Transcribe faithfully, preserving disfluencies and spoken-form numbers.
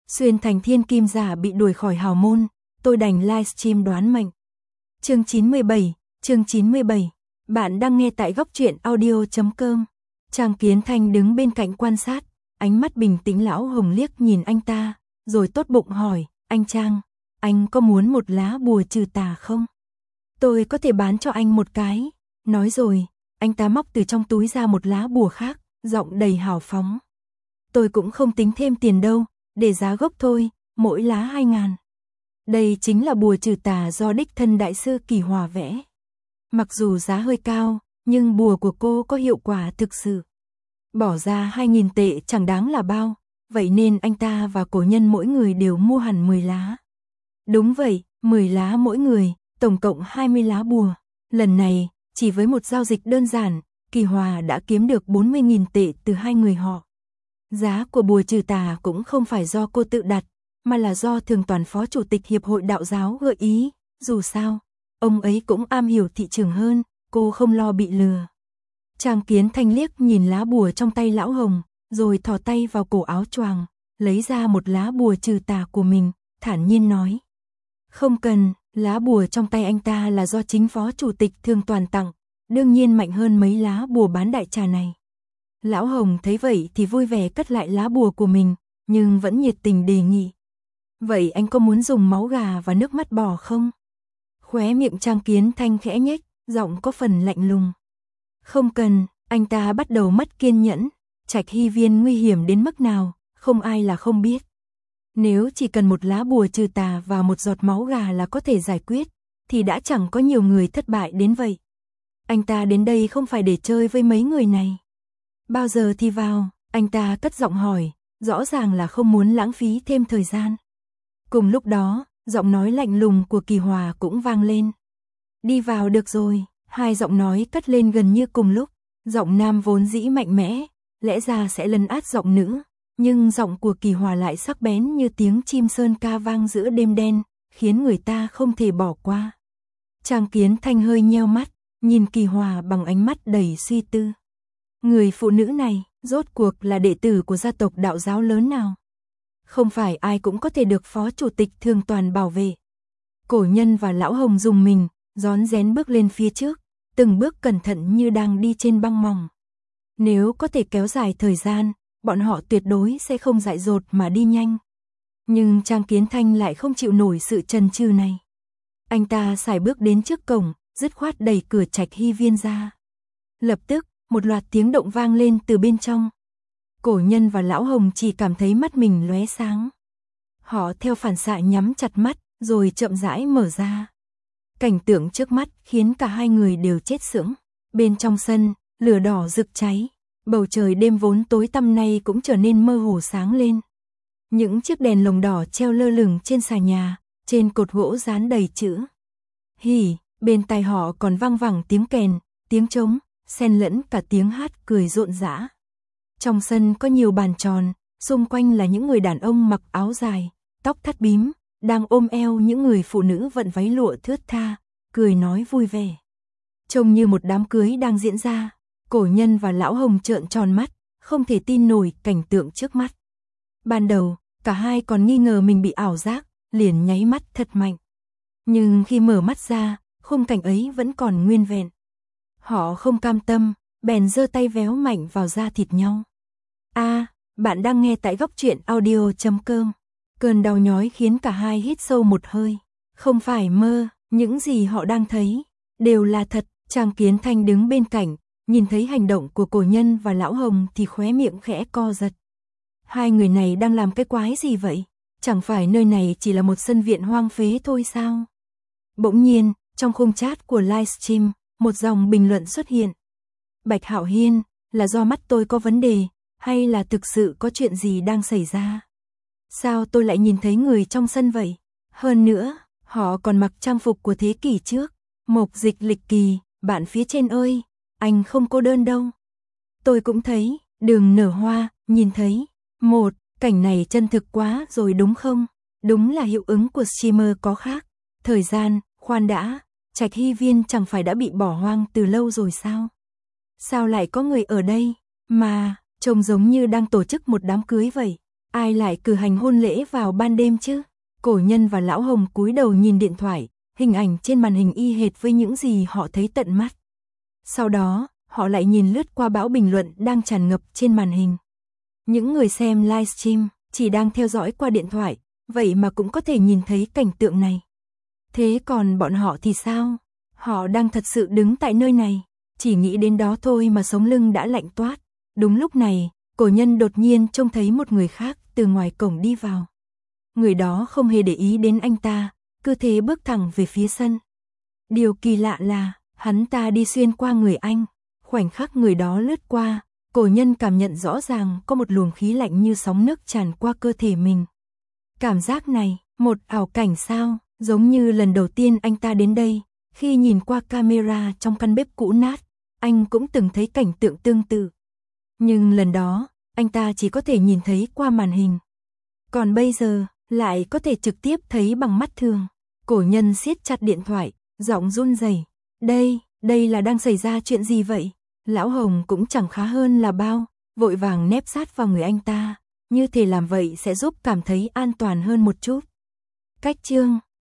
Xuyên thành thiên kim giả bị đuổi khỏi hào môn, tôi đành livestream đoán mệnh. Chương chín mươi bảy, chương chín mươi bảy. Bạn đang nghe tại góc truyện audio chấm com. Trang Kiến Thanh đứng bên cạnh quan sát, ánh mắt bình tĩnh. Lão Hồng liếc nhìn anh ta, rồi tốt bụng hỏi, anh Trang, anh có muốn một lá bùa trừ tà không? Tôi có thể bán cho anh một cái. Nói rồi, anh ta móc từ trong túi ra một lá bùa khác, giọng đầy hào phóng. Tôi cũng không tính thêm tiền đâu, để giá gốc thôi, mỗi lá hai ngàn. Đây chính là bùa trừ tà do đích thân đại sư Kỳ Hòa vẽ. Mặc dù giá hơi cao, nhưng bùa của cô có hiệu quả thực sự. Bỏ ra hai nghìn tệ chẳng đáng là bao, vậy nên anh ta và cổ nhân mỗi người đều mua hẳn mười lá. Đúng vậy, mười lá mỗi người, tổng cộng hai mươi lá bùa. Lần này, chỉ với một giao dịch đơn giản, Kỳ Hòa đã kiếm được bốn mươi nghìn tệ từ hai người họ. Giá của bùa trừ tà cũng không phải do cô tự đặt, mà là do Thường Toàn Phó Chủ tịch Hiệp hội Đạo giáo gợi ý, dù sao, ông ấy cũng am hiểu thị trường hơn, cô không lo bị lừa. Trang Kiến Thanh liếc nhìn lá bùa trong tay Lão Hồng, rồi thò tay vào cổ áo choàng, lấy ra một lá bùa trừ tà của mình, thản nhiên nói. Không cần, lá bùa trong tay anh ta là do chính Phó Chủ tịch Thường Toàn tặng, đương nhiên mạnh hơn mấy lá bùa bán đại trà này. Lão Hồng thấy vậy thì vui vẻ cất lại lá bùa của mình, nhưng vẫn nhiệt tình đề nghị. Vậy anh có muốn dùng máu gà và nước mắt bò không? Khóe miệng Trang Kiến Thanh khẽ nhếch, giọng có phần lạnh lùng. Không cần, anh ta bắt đầu mất kiên nhẫn, Trạch Hy Viên nguy hiểm đến mức nào, không ai là không biết. Nếu chỉ cần một lá bùa trừ tà và một giọt máu gà là có thể giải quyết, thì đã chẳng có nhiều người thất bại đến vậy. Anh ta đến đây không phải để chơi với mấy người này. Bao giờ thì vào, anh ta cất giọng hỏi, rõ ràng là không muốn lãng phí thêm thời gian. Cùng lúc đó, giọng nói lạnh lùng của Kỳ Hòa cũng vang lên. Đi vào được rồi, hai giọng nói cất lên gần như cùng lúc, giọng nam vốn dĩ mạnh mẽ, lẽ ra sẽ lấn át giọng nữ, nhưng giọng của Kỳ Hòa lại sắc bén như tiếng chim sơn ca vang giữa đêm đen, khiến người ta không thể bỏ qua. Trang Kiến Thanh hơi nheo mắt, nhìn Kỳ Hòa bằng ánh mắt đầy suy tư. Người phụ nữ này, rốt cuộc là đệ tử của gia tộc đạo giáo lớn nào? Không phải ai cũng có thể được Phó Chủ tịch Thường Toàn bảo vệ. Cổ nhân và Lão Hồng dùng mình, rón rén bước lên phía trước, từng bước cẩn thận như đang đi trên băng mỏng. Nếu có thể kéo dài thời gian, bọn họ tuyệt đối sẽ không dại dột mà đi nhanh. Nhưng Trang Kiến Thanh lại không chịu nổi sự chần chừ này. Anh ta sải bước đến trước cổng, dứt khoát đẩy cửa Trạch Hy Viên ra. Lập tức, một loạt tiếng động vang lên từ bên trong. Cổ nhân và Lão Hồng chỉ cảm thấy mắt mình lóe sáng. Họ theo phản xạ nhắm chặt mắt, rồi chậm rãi mở ra. Cảnh tượng trước mắt khiến cả hai người đều chết sững. Bên trong sân, lửa đỏ rực cháy. Bầu trời đêm vốn tối tăm nay cũng trở nên mơ hồ sáng lên. Những chiếc đèn lồng đỏ treo lơ lửng trên xà nhà, trên cột gỗ dán đầy chữ hỉ. Bên tai họ còn vang vẳng tiếng kèn, tiếng trống, xen lẫn cả tiếng hát cười rộn rã. Trong sân có nhiều bàn tròn, xung quanh là những người đàn ông mặc áo dài, tóc thắt bím, đang ôm eo những người phụ nữ vận váy lụa thướt tha, cười nói vui vẻ. Trông như một đám cưới đang diễn ra. Cổ nhân và Lão Hồng trợn tròn mắt, không thể tin nổi cảnh tượng trước mắt. Ban đầu, cả hai còn nghi ngờ mình bị ảo giác, liền nháy mắt thật mạnh. Nhưng khi mở mắt ra, khung cảnh ấy vẫn còn nguyên vẹn. Họ không cam tâm, bèn giơ tay véo mạnh vào da thịt nhau. A, à, bạn đang nghe tại góc truyện audio chấm com. Cơn đau nhói khiến cả hai hít sâu một hơi. Không phải mơ, những gì họ đang thấy đều là thật. Trang Kiến Thanh đứng bên cạnh, nhìn thấy hành động của cổ nhân và Lão Hồng thì khóe miệng khẽ co giật. Hai người này đang làm cái quái gì vậy? Chẳng phải nơi này chỉ là một sân viện hoang phế thôi sao? Bỗng nhiên, trong khung chat của livestream, một dòng bình luận xuất hiện. Bạch Hạo Hiên, là do mắt tôi có vấn đề, hay là thực sự có chuyện gì đang xảy ra? Sao tôi lại nhìn thấy người trong sân vậy? Hơn nữa, họ còn mặc trang phục của thế kỷ trước. Mộc Dịch Lịch Kỳ, bạn phía trên ơi, anh không cô đơn đâu. Tôi cũng thấy, Đường Nở Hoa, nhìn thấy. Một, cảnh này chân thực quá rồi đúng không? Đúng là hiệu ứng của streamer có khác. Thời gian, khoan đã, Trạch Hy Viên chẳng phải đã bị bỏ hoang từ lâu rồi sao? Sao lại có người ở đây, mà, trông giống như đang tổ chức một đám cưới vậy? Ai lại cử hành hôn lễ vào ban đêm chứ? Cổ Nhân và Lão Hồng cúi đầu nhìn điện thoại, hình ảnh trên màn hình y hệt với những gì họ thấy tận mắt. Sau đó, họ lại nhìn lướt qua bão bình luận đang tràn ngập trên màn hình. Những người xem livestream chỉ đang theo dõi qua điện thoại, vậy mà cũng có thể nhìn thấy cảnh tượng này. Thế còn bọn họ thì sao? Họ đang thật sự đứng tại nơi này, chỉ nghĩ đến đó thôi mà sống lưng đã lạnh toát. Đúng lúc này, Cổ Nhân đột nhiên trông thấy một người khác từ ngoài cổng đi vào. Người đó không hề để ý đến anh ta, cứ thế bước thẳng về phía sân. Điều kỳ lạ là, hắn ta đi xuyên qua người anh. Khoảnh khắc người đó lướt qua, Cổ Nhân cảm nhận rõ ràng có một luồng khí lạnh như sóng nước tràn qua cơ thể mình. Cảm giác này, một ảo cảnh sao, giống như lần đầu tiên anh ta đến đây, khi nhìn qua camera trong căn bếp cũ nát, anh cũng từng thấy cảnh tượng tương tự. Nhưng lần đó, anh ta chỉ có thể nhìn thấy qua màn hình. Còn bây giờ, lại có thể trực tiếp thấy bằng mắt thường. Cổ Nhân siết chặt điện thoại, giọng run rẩy. Đây, đây là đang xảy ra chuyện gì vậy? Lão Hồng cũng chẳng khá hơn là bao, vội vàng nép sát vào người anh ta, như thể làm vậy sẽ giúp cảm thấy an toàn hơn một chút. Cách chương